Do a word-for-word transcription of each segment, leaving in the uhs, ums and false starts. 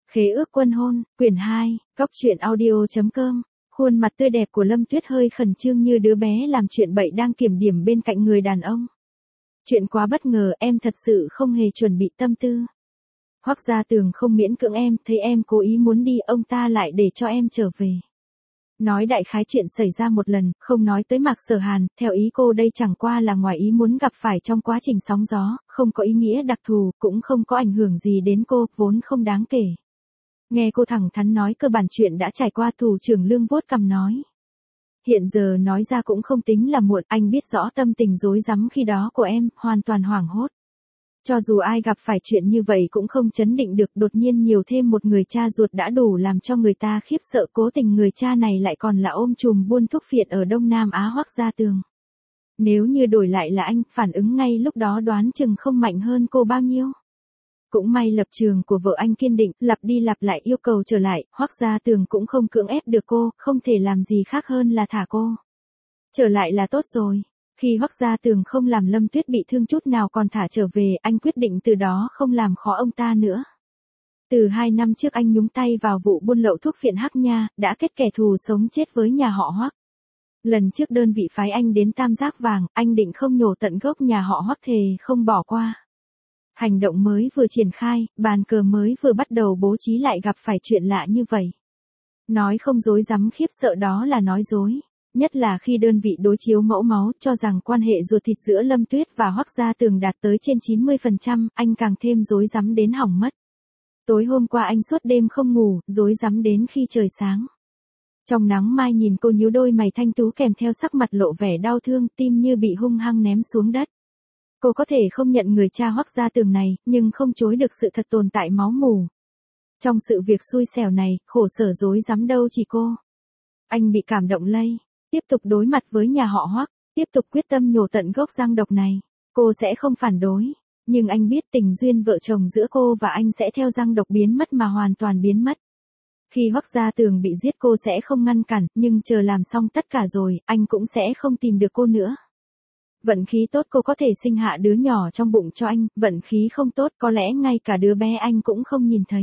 Khế ước quân hôn, quyển hai, góc truyện audio chấm com. Khuôn mặt tươi đẹp của Lâm Tuyết hơi khẩn trương như đứa bé làm chuyện bậy đang kiểm điểm bên cạnh người đàn ông. Chuyện quá bất ngờ, em thật sự không hề chuẩn bị tâm tư. Hoắc Gia Tường không miễn cưỡng em, thấy em cố ý muốn đi, ông ta lại để cho em trở về. Nói đại khái chuyện xảy ra một lần, không nói tới Mạc Sở Hàn, theo ý cô đây chẳng qua là ngoài ý muốn gặp phải trong quá trình sóng gió, không có ý nghĩa đặc thù, cũng không có ảnh hưởng gì đến cô, vốn không đáng kể. Nghe cô thẳng thắn nói cơ bản chuyện đã trải qua, thủ trưởng Lương vuốt cằm nói. Hiện giờ nói ra cũng không tính là muộn, anh biết rõ tâm tình rối rắm khi đó của em, hoàn toàn hoảng hốt. Cho dù ai gặp phải chuyện như vậy cũng không chấn định được, đột nhiên nhiều thêm một người cha ruột đã đủ làm cho người ta khiếp sợ, cố tình người cha này lại còn là ôm chùm buôn thuốc phiện ở Đông Nam Á Hoắc Gia Tường. Nếu như đổi lại là anh, phản ứng ngay lúc đó đoán chừng không mạnh hơn cô bao nhiêu. Cũng may lập trường của vợ anh kiên định, lặp đi lặp lại yêu cầu trở lại, Hoắc Gia Tường cũng không cưỡng ép được cô, không thể làm gì khác hơn là thả cô. Trở lại là tốt rồi. Khi Hoắc Gia Tường không làm Lâm Tuyết bị thương chút nào còn thả trở về, anh quyết định từ đó không làm khó ông ta nữa. Từ hai năm trước anh nhúng tay vào vụ buôn lậu thuốc phiện Hắc Nha, đã kết kẻ thù sống chết với nhà họ Hoắc. Lần trước đơn vị phái anh đến Tam Giác Vàng, anh định không nhổ tận gốc nhà họ Hoắc, thề không bỏ qua. Hành động mới vừa triển khai, bàn cờ mới vừa bắt đầu bố trí lại gặp phải chuyện lạ như vậy. Nói không dối rắm khiếp sợ đó là nói dối. Nhất là khi đơn vị đối chiếu mẫu máu cho rằng quan hệ ruột thịt giữa Lâm Tuyết và Hoắc Gia Tường đạt tới trên chín mươi phần trăm, anh càng thêm rối rắm đến hỏng mất. Tối hôm qua anh suốt đêm không ngủ, rối rắm đến khi trời sáng. Trong nắng mai nhìn cô nhíu đôi mày thanh tú kèm theo sắc mặt lộ vẻ đau thương, tim như bị hung hăng ném xuống đất. Cô có thể không nhận người cha Hoắc Gia Tường này, nhưng không chối được sự thật tồn tại máu mủ. Trong sự việc xui xẻo này, khổ sở rối rắm đâu chỉ cô. Anh bị cảm động lây. Tiếp tục đối mặt với nhà họ Hoắc, tiếp tục quyết tâm nhổ tận gốc răng độc này. Cô sẽ không phản đối, nhưng anh biết tình duyên vợ chồng giữa cô và anh sẽ theo răng độc biến mất mà hoàn toàn biến mất. Khi Hoắc Gia Tường bị giết cô sẽ không ngăn cản, nhưng chờ làm xong tất cả rồi, anh cũng sẽ không tìm được cô nữa. Vận khí tốt cô có thể sinh hạ đứa nhỏ trong bụng cho anh, vận khí không tốt có lẽ ngay cả đứa bé anh cũng không nhìn thấy.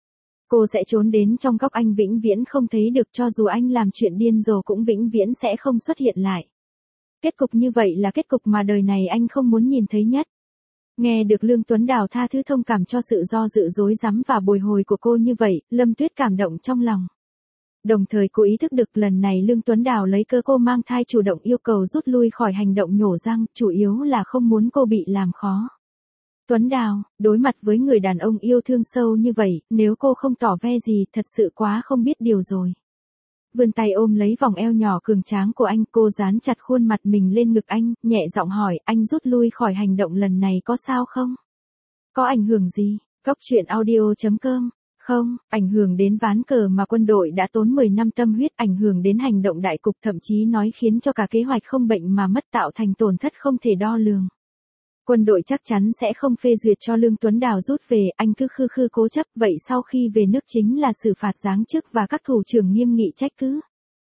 Cô sẽ trốn đến trong góc anh vĩnh viễn không thấy được, cho dù anh làm chuyện điên rồ cũng vĩnh viễn sẽ không xuất hiện lại. Kết cục như vậy là kết cục mà đời này anh không muốn nhìn thấy nhất. Nghe được Lương Tuấn Đào tha thứ thông cảm cho sự do dự rối rắm và bồi hồi của cô như vậy, Lâm Tuyết cảm động trong lòng. Đồng thời cô ý thức được lần này Lương Tuấn Đào lấy cơ cô mang thai chủ động yêu cầu rút lui khỏi hành động nhổ răng, chủ yếu là không muốn cô bị làm khó. Tuấn Đào, đối mặt với người đàn ông yêu thương sâu như vậy, nếu cô không tỏ ve gì thật sự quá không biết điều rồi. Vươn tay ôm lấy vòng eo nhỏ cường tráng của anh, cô dán chặt khuôn mặt mình lên ngực anh, nhẹ giọng hỏi, anh rút lui khỏi hành động lần này có sao không? Có ảnh hưởng gì? Góc truyện audio chấm com. Không, ảnh hưởng đến ván cờ mà quân đội đã tốn mười năm tâm huyết, ảnh hưởng đến hành động đại cục, thậm chí nói khiến cho cả kế hoạch không bệnh mà mất, tạo thành tổn thất không thể đo lường. Quân đội chắc chắn sẽ không phê duyệt cho Lương Tuấn Đào rút về, anh cứ khư khư cố chấp, vậy sau khi về nước chính là xử phạt giáng chức và các thủ trưởng nghiêm nghị trách cứ.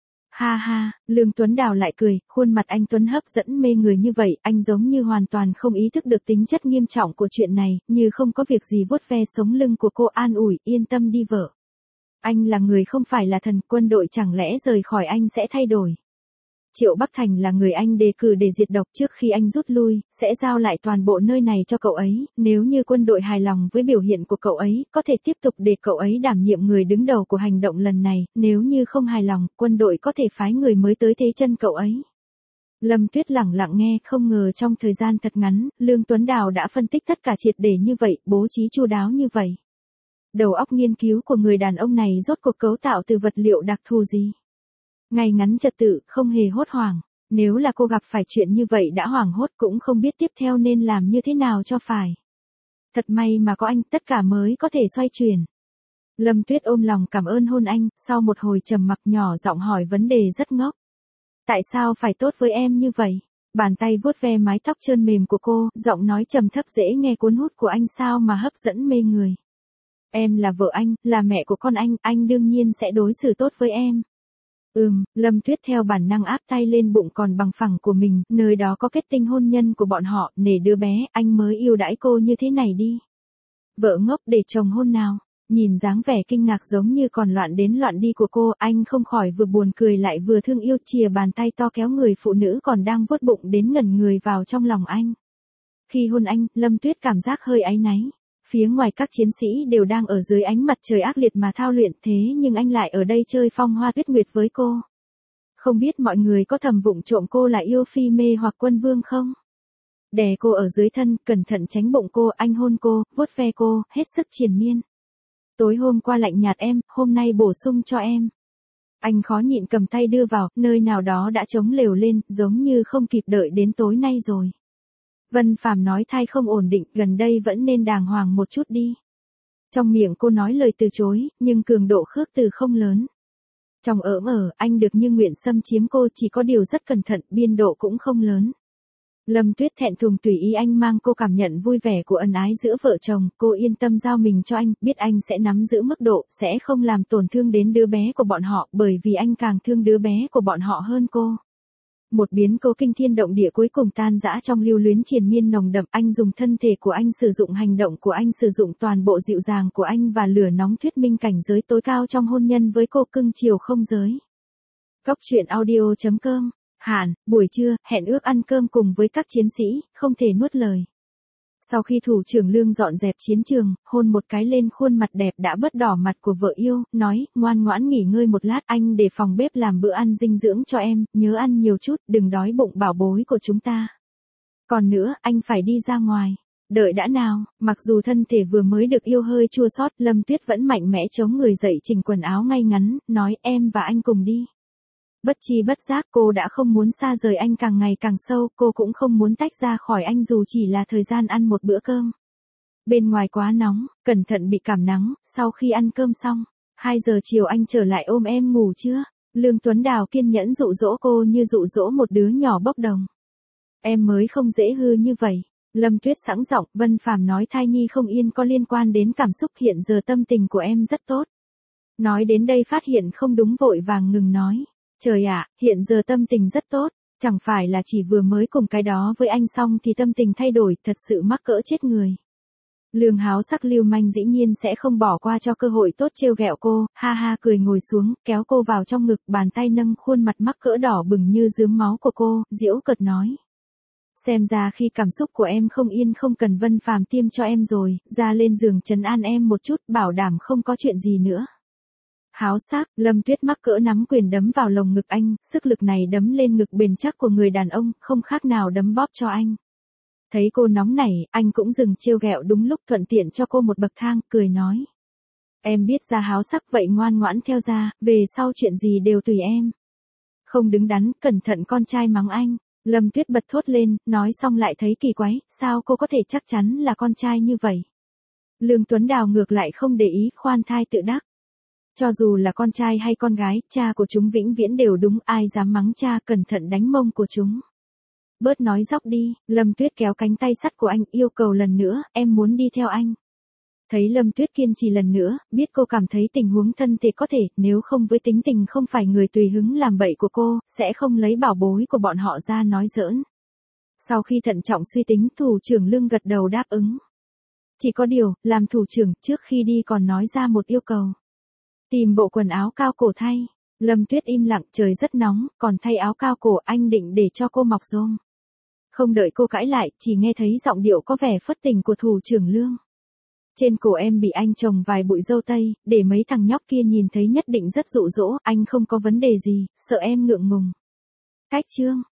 Ha ha, Lương Tuấn Đào lại cười, khuôn mặt anh Tuấn hấp dẫn mê người như vậy, anh giống như hoàn toàn không ý thức được tính chất nghiêm trọng của chuyện này, như không có việc gì vuốt ve sống lưng của cô, an ủi, yên tâm đi vợ. Anh là người không phải là thần, quân đội chẳng lẽ rời khỏi anh sẽ thay đổi. Triệu Bắc Thành là người anh đề cử để diệt độc, trước khi anh rút lui, sẽ giao lại toàn bộ nơi này cho cậu ấy, nếu như quân đội hài lòng với biểu hiện của cậu ấy, có thể tiếp tục để cậu ấy đảm nhiệm người đứng đầu của hành động lần này, nếu như không hài lòng, quân đội có thể phái người mới tới thế chân cậu ấy. Lâm Tuyết lẳng lặng nghe, không ngờ trong thời gian thật ngắn, Lương Tuấn Đào đã phân tích tất cả triệt để như vậy, bố trí chu đáo như vậy. Đầu óc nghiên cứu của người đàn ông này rốt cuộc cấu tạo từ vật liệu đặc thù gì? Ngay ngắn trật tự, không hề hốt hoảng. Nếu là cô gặp phải chuyện như vậy đã hoảng hốt cũng không biết tiếp theo nên làm như thế nào cho phải. Thật may mà có anh, tất cả mới có thể xoay chuyển. Lâm Tuyết ôm lòng cảm ơn hôn anh, sau một hồi trầm mặc nhỏ giọng hỏi vấn đề rất ngốc. Tại sao phải tốt với em như vậy? Bàn tay vuốt ve mái tóc trơn mềm của cô, giọng nói trầm thấp dễ nghe cuốn hút của anh sao mà hấp dẫn mê người. Em là vợ anh, là mẹ của con anh, anh đương nhiên sẽ đối xử tốt với em. Ừm, Lâm Tuyết theo bản năng áp tay lên bụng còn bằng phẳng của mình, nơi đó có kết tinh hôn nhân của bọn họ, nể đứa bé, anh mới yêu đãi cô như thế này đi. Vợ ngốc để chồng hôn nào. Nhìn dáng vẻ kinh ngạc giống như còn loạn đến loạn đi của cô, anh không khỏi vừa buồn cười lại vừa thương yêu, chìa bàn tay to kéo người phụ nữ còn đang vuốt bụng đến ngẩn người vào trong lòng anh. Khi hôn anh, Lâm Tuyết cảm giác hơi áy náy. Phía ngoài các chiến sĩ đều đang ở dưới ánh mặt trời ác liệt mà thao luyện, thế nhưng anh lại ở đây chơi phong hoa tuyết nguyệt với cô. Không biết mọi người có thầm vụng trộm cô là yêu phi mê hoặc quân vương không? Đè cô ở dưới thân, cẩn thận tránh bụng cô, anh hôn cô, vuốt ve cô, hết sức triền miên. Tối hôm qua lạnh nhạt em, hôm nay bổ sung cho em. Anh khó nhịn cầm tay đưa vào, nơi nào đó đã trống lều lên, giống như không kịp đợi đến tối nay rồi. Vân Phàm nói thai không ổn định, gần đây vẫn nên đàng hoàng một chút đi. Trong miệng cô nói lời từ chối, nhưng cường độ khước từ không lớn. Trong ỡm ở, anh được như nguyện xâm chiếm cô, chỉ có điều rất cẩn thận, biên độ cũng không lớn. Lâm Tuyết thẹn thùng tùy ý anh mang cô cảm nhận vui vẻ của ân ái giữa vợ chồng, cô yên tâm giao mình cho anh, biết anh sẽ nắm giữ mức độ, sẽ không làm tổn thương đến đứa bé của bọn họ, bởi vì anh càng thương đứa bé của bọn họ hơn cô. Một biến cố kinh thiên động địa cuối cùng tan rã trong lưu luyến triền miên nồng đậm, anh dùng thân thể của anh, sử dụng hành động của anh, sử dụng toàn bộ dịu dàng của anh và lửa nóng thuyết minh cảnh giới tối cao trong hôn nhân với cô, cưng chiều không giới. Cốc truyện audio chấm com. Hạn, buổi trưa, hẹn ước ăn cơm cùng với các chiến sĩ, không thể nuốt lời. Sau khi thủ trưởng Lương dọn dẹp chiến trường, hôn một cái lên khuôn mặt đẹp đã bớt đỏ mặt của vợ yêu, nói, ngoan ngoãn nghỉ ngơi một lát, anh để phòng bếp làm bữa ăn dinh dưỡng cho em, nhớ ăn nhiều chút, đừng đói bụng bảo bối của chúng ta. Còn nữa, anh phải đi ra ngoài. Đợi đã nào, mặc dù thân thể vừa mới được yêu hơi chua xót, Lâm Tuyết vẫn mạnh mẽ chống người dậy chỉnh quần áo ngay ngắn, nói em và anh cùng đi. Bất chi bất giác cô đã không muốn xa rời anh càng ngày càng sâu, cô cũng không muốn tách ra khỏi anh dù chỉ là thời gian ăn một bữa cơm. Bên ngoài quá nóng, cẩn thận bị cảm nắng, sau khi ăn cơm xong, hai giờ chiều anh trở lại ôm em ngủ chưa? Lương Tuấn Đào kiên nhẫn dụ dỗ cô như dụ dỗ một đứa nhỏ bốc đồng. Em mới không dễ hư như vậy. Lâm Tuyết sẵn giọng, Vân Phàm nói thai nhi không yên có liên quan đến cảm xúc, hiện giờ tâm tình của em rất tốt. Nói đến đây phát hiện không đúng vội vàng ngừng nói. Trời ạ, hiện giờ tâm tình rất tốt, chẳng phải là chỉ vừa mới cùng cái đó với anh xong thì tâm tình thay đổi, thật sự mắc cỡ chết người. Lương háo sắc lưu manh dĩ nhiên sẽ không bỏ qua cho cơ hội tốt trêu ghẹo cô, ha ha cười ngồi xuống, kéo cô vào trong ngực, bàn tay nâng khuôn mặt mắc cỡ đỏ bừng như rướm máu của cô, giễu cợt nói. Xem ra khi cảm xúc của em không yên không cần Vân Phàm tiêm cho em rồi, ra lên giường trấn an em một chút, bảo đảm không có chuyện gì nữa. Háo sắc, Lâm Tuyết mắc cỡ nắm quyền đấm vào lồng ngực anh, sức lực này đấm lên ngực bền chắc của người đàn ông, không khác nào đấm bóp cho anh. Thấy cô nóng nảy, anh cũng dừng trêu ghẹo đúng lúc, thuận tiện cho cô một bậc thang, cười nói. Em biết ra háo sắc vậy ngoan ngoãn theo ra, về sau chuyện gì đều tùy em. Không đứng đắn, cẩn thận con trai mắng anh. Lâm Tuyết bật thốt lên, nói xong lại thấy kỳ quái, sao cô có thể chắc chắn là con trai như vậy. Lương Tuấn Đào ngược lại không để ý, khoan thai tự đắc. Cho dù là con trai hay con gái, cha của chúng vĩnh viễn đều đúng, ai dám mắng cha, cẩn thận đánh mông của chúng. Bớt nói dóc đi, Lâm Tuyết kéo cánh tay sắt của anh, yêu cầu lần nữa, em muốn đi theo anh. Thấy Lâm Tuyết kiên trì lần nữa, biết cô cảm thấy tình huống thân thể có thể, nếu không với tính tình không phải người tùy hứng làm bậy của cô, sẽ không lấy bảo bối của bọn họ ra nói giỡn. Sau khi thận trọng suy tính, thủ trưởng Lương gật đầu đáp ứng. Chỉ có điều, làm thủ trưởng, trước khi đi còn nói ra một yêu cầu. Tìm bộ quần áo cao cổ thay. Lâm Tuyết im lặng, trời rất nóng, còn thay áo cao cổ anh định để cho cô mọc rôm. Không đợi cô cãi lại, chỉ nghe thấy giọng điệu có vẻ phất tình của thủ trưởng Lương. Trên cổ em bị anh trồng vài bụi dâu tây, để mấy thằng nhóc kia nhìn thấy nhất định rất dụ dỗ, anh không có vấn đề gì, sợ em ngượng ngùng. Cách chương.